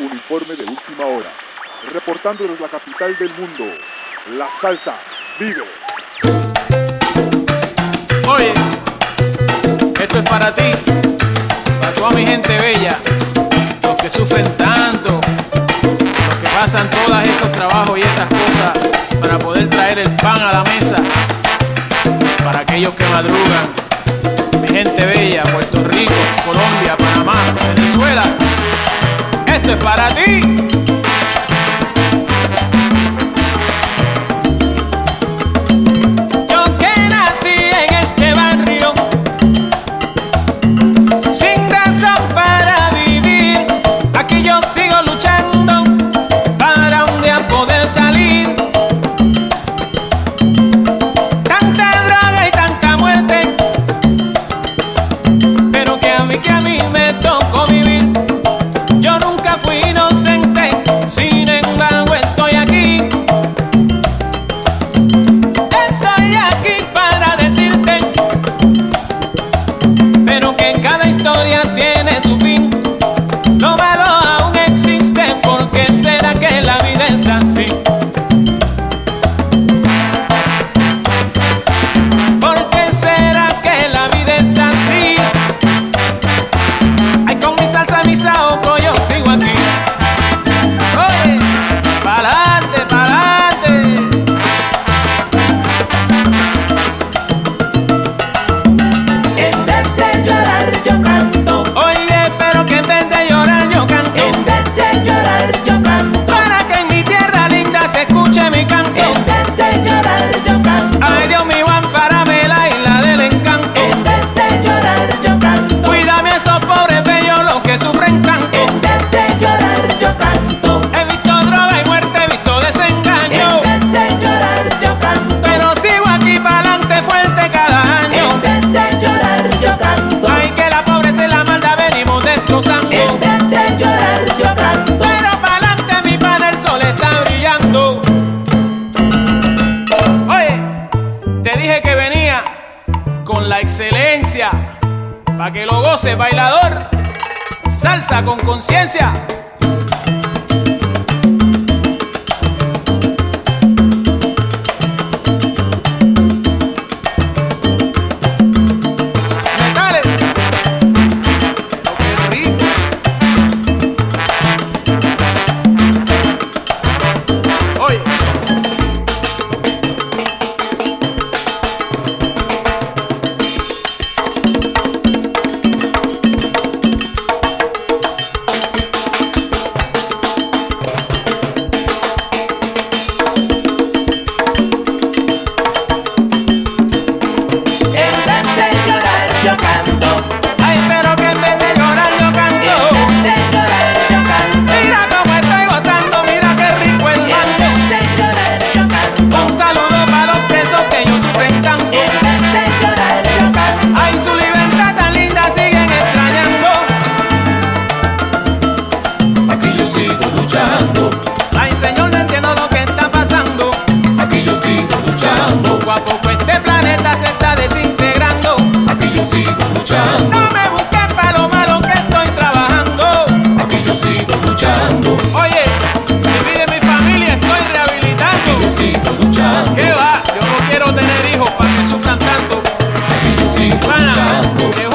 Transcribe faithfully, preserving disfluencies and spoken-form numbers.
un informe de última hora. Reportando desde la capital del mundo, la salsa vive. Oye, esto es para ti, para toda mi gente bella, los que sufren tanto, los que pasan todos esos trabajos y esas cosas para poder traer el pan a la mesa, para aquellos que madrugan, mi gente bella, Puerto Rico, Colombia, Panamá, Venezuela, esto es para ti. Pa' que lo goce, bailador, salsa con conciencia. Metales, pero qué rico. Oye. Ay, Señor, no entiendo lo que está pasando. Aquí yo sigo luchando. Poco a poco este planeta se está desintegrando. Aquí yo sigo luchando. No me busques para lo malo que estoy trabajando. Aquí yo sigo luchando. Oye, mi vida y mi familia estoy rehabilitando. Aquí yo sigo luchando. ¿Qué va? Yo no quiero tener hijos para que sufran tanto. Aquí yo sigo Pana, luchando. dejo